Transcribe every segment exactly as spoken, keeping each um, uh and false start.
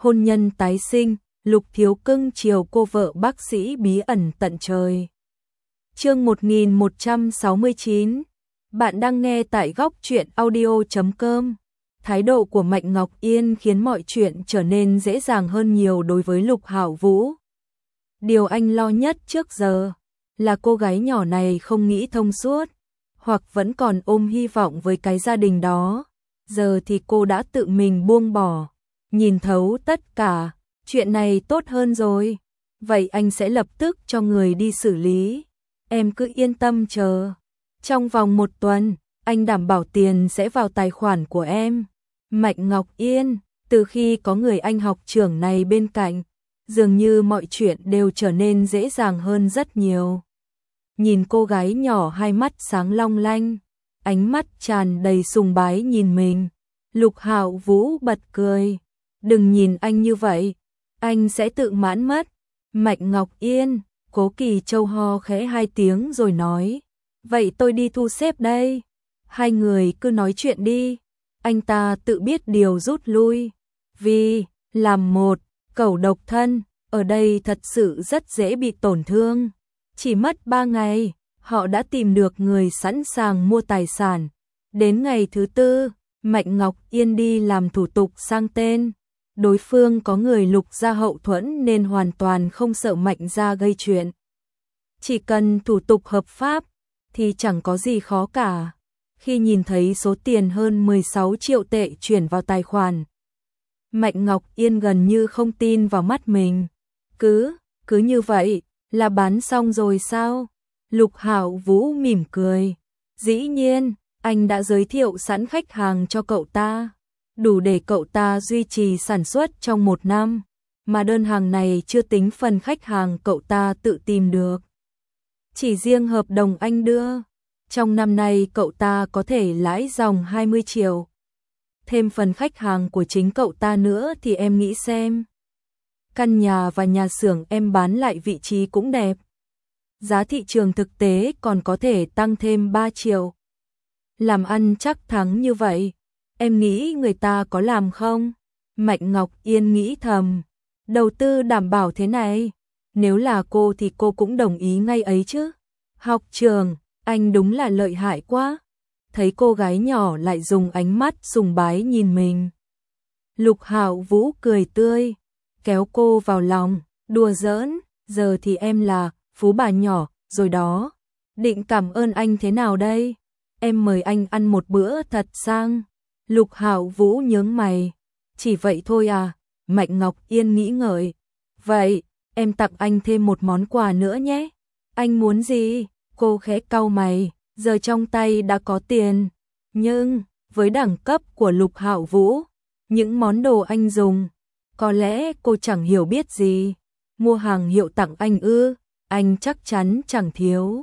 hôn nhân tái sinh, Lục Thiếu Cưng chiều cô vợ bác sĩ bí ẩn tận trời. Chương một nghìn một trăm sáu mươi chín. Bạn đang nghe tại góc truyện audio chấm com. Thái độ của Mạnh Ngọc Yên khiến mọi chuyện trở nên dễ dàng hơn nhiều đối với Lục Hạo Vũ. Điều anh lo nhất trước giờ là cô gái nhỏ này không nghĩ thông suốt, hoặc vẫn còn ôm hy vọng với cái gia đình đó. Giờ thì cô đã tự mình buông bỏ, nhìn thấu tất cả, chuyện này tốt hơn rồi. Vậy anh sẽ lập tức cho người đi xử lý. Em cứ yên tâm chờ. Trong vòng một tuần, anh đảm bảo tiền sẽ vào tài khoản của em. Mạnh Ngọc Yên, từ khi có người anh học trưởng này bên cạnh, dường như mọi chuyện đều trở nên dễ dàng hơn rất nhiều. Nhìn cô gái nhỏ hai mắt sáng long lanh, ánh mắt tràn đầy sùng bái nhìn mình, Lục Hạo Vũ bật cười. Đừng nhìn anh như vậy, anh sẽ tự mãn mất. Mạnh Ngọc Yên, Cố Kỳ Châu ho khẽ hai tiếng rồi nói, vậy tôi đi thu xếp đây. Hai người cứ nói chuyện đi. Anh ta tự biết điều rút lui. Vì, làm một, cẩu độc thân, ở đây thật sự rất dễ bị tổn thương. Chỉ mất ba ngày, họ đã tìm được người sẵn sàng mua tài sản. Đến ngày thứ tư, Mạnh Ngọc Yên đi làm thủ tục sang tên. Đối phương có người Lục gia hậu thuẫn nên hoàn toàn không sợ Mạnh gia gây chuyện. Chỉ cần thủ tục hợp pháp thì chẳng có gì khó cả. Khi nhìn thấy số tiền hơn mười sáu triệu tệ chuyển vào tài khoản, Mạnh Ngọc Yên gần như không tin vào mắt mình. Cứ, cứ như vậy là bán xong rồi sao? Lục Hạo Vũ mỉm cười. Dĩ nhiên, anh đã giới thiệu sẵn khách hàng cho cậu ta, đủ để cậu ta duy trì sản xuất trong một năm, mà đơn hàng này chưa tính phần khách hàng cậu ta tự tìm được. Chỉ riêng hợp đồng anh đưa, trong năm nay cậu ta có thể lãi dòng hai mươi triệu. Thêm phần khách hàng của chính cậu ta nữa thì em nghĩ xem. Căn nhà và nhà xưởng em bán lại vị trí cũng đẹp. Giá thị trường thực tế còn có thể tăng thêm ba triệu. Làm ăn chắc thắng như vậy, em nghĩ người ta có làm không? Mạnh Ngọc Yên nghĩ thầm, đầu tư đảm bảo thế này, nếu là cô thì cô cũng đồng ý ngay ấy chứ. Học trường, anh đúng là lợi hại quá. Thấy cô gái nhỏ lại dùng ánh mắt sùng bái nhìn mình, Lục Hạo Vũ cười tươi, kéo cô vào lòng, đùa giỡn, giờ thì em là phú bà nhỏ rồi đó. Định cảm ơn anh thế nào đây? Em mời anh ăn một bữa thật sang. Lục Hạo Vũ nhướng mày. Chỉ vậy thôi à? Mạnh Ngọc Yên nghĩ ngợi. Vậy, em tặng anh thêm một món quà nữa nhé. Anh muốn gì? Cô khẽ cau mày, giờ trong tay đã có tiền. Nhưng, với đẳng cấp của Lục Hạo Vũ, những món đồ anh dùng, có lẽ cô chẳng hiểu biết gì. Mua hàng hiệu tặng anh ư? Anh chắc chắn chẳng thiếu.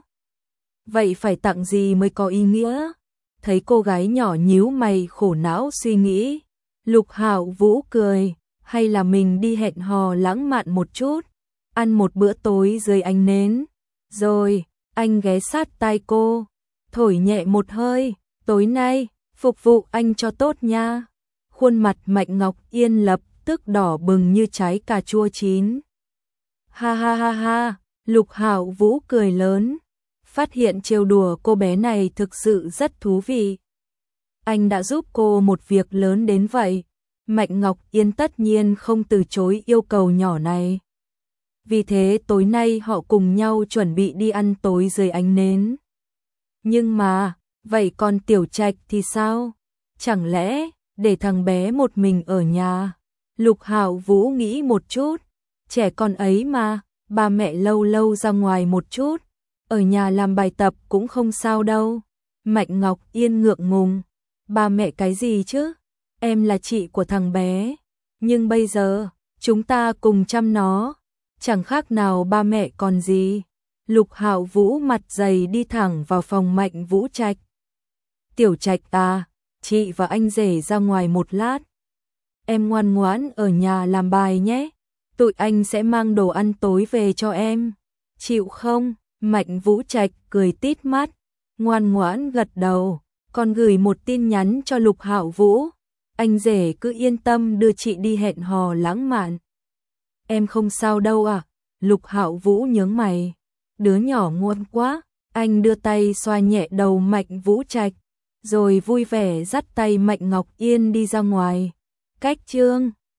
Vậy phải tặng gì mới có ý nghĩa? Thấy cô gái nhỏ nhíu mày khổ não suy nghĩ, Lục Hạo Vũ cười, hay là mình đi hẹn hò lãng mạn một chút, ăn một bữa tối dưới ánh nến. Rồi, anh ghé sát tai cô, thổi nhẹ một hơi, tối nay, phục vụ anh cho tốt nha. Khuôn mặt Mạnh Ngọc Yên lập tức đỏ bừng như trái cà chua chín. Ha ha ha ha, Lục Hạo Vũ cười lớn, phát hiện trêu đùa cô bé này thực sự rất thú vị. Anh đã giúp cô một việc lớn đến vậy, Mạnh Ngọc Yên tất nhiên không từ chối yêu cầu nhỏ này. Vì thế tối nay họ cùng nhau chuẩn bị đi ăn tối dưới ánh nến. Nhưng mà, vậy còn Tiểu Trạch thì sao? Chẳng lẽ để thằng bé một mình ở nhà? Lục Hạo Vũ nghĩ một chút, trẻ con ấy mà, ba mẹ lâu lâu ra ngoài một chút, ở nhà làm bài tập cũng không sao đâu. Mạnh Ngọc Yên ngượng ngùng, ba mẹ cái gì chứ? Em là chị của thằng bé, nhưng bây giờ chúng ta cùng chăm nó, chẳng khác nào ba mẹ còn gì. Lục Hạo Vũ mặt dày đi thẳng vào phòng Mạnh Vũ Trạch. Tiểu Trạch à, chị và anh rể ra ngoài một lát. Em ngoan ngoãn ở nhà làm bài nhé, tụi anh sẽ mang đồ ăn tối về cho em. Chịu không? Mạnh Vũ Trạch cười tít mắt, ngoan ngoãn gật đầu, còn gửi một tin nhắn cho Lục Hạo Vũ. anh rể cứ yên tâm đưa chị đi hẹn hò lãng mạn. Em không sao đâu à? Lục Hạo Vũ nhướng mày. Đứa nhỏ ngoan quá. Anh đưa tay xoa nhẹ đầu Mạnh Vũ Trạch, rồi vui vẻ dắt tay Mạnh Ngọc Yên đi ra ngoài. Cách chương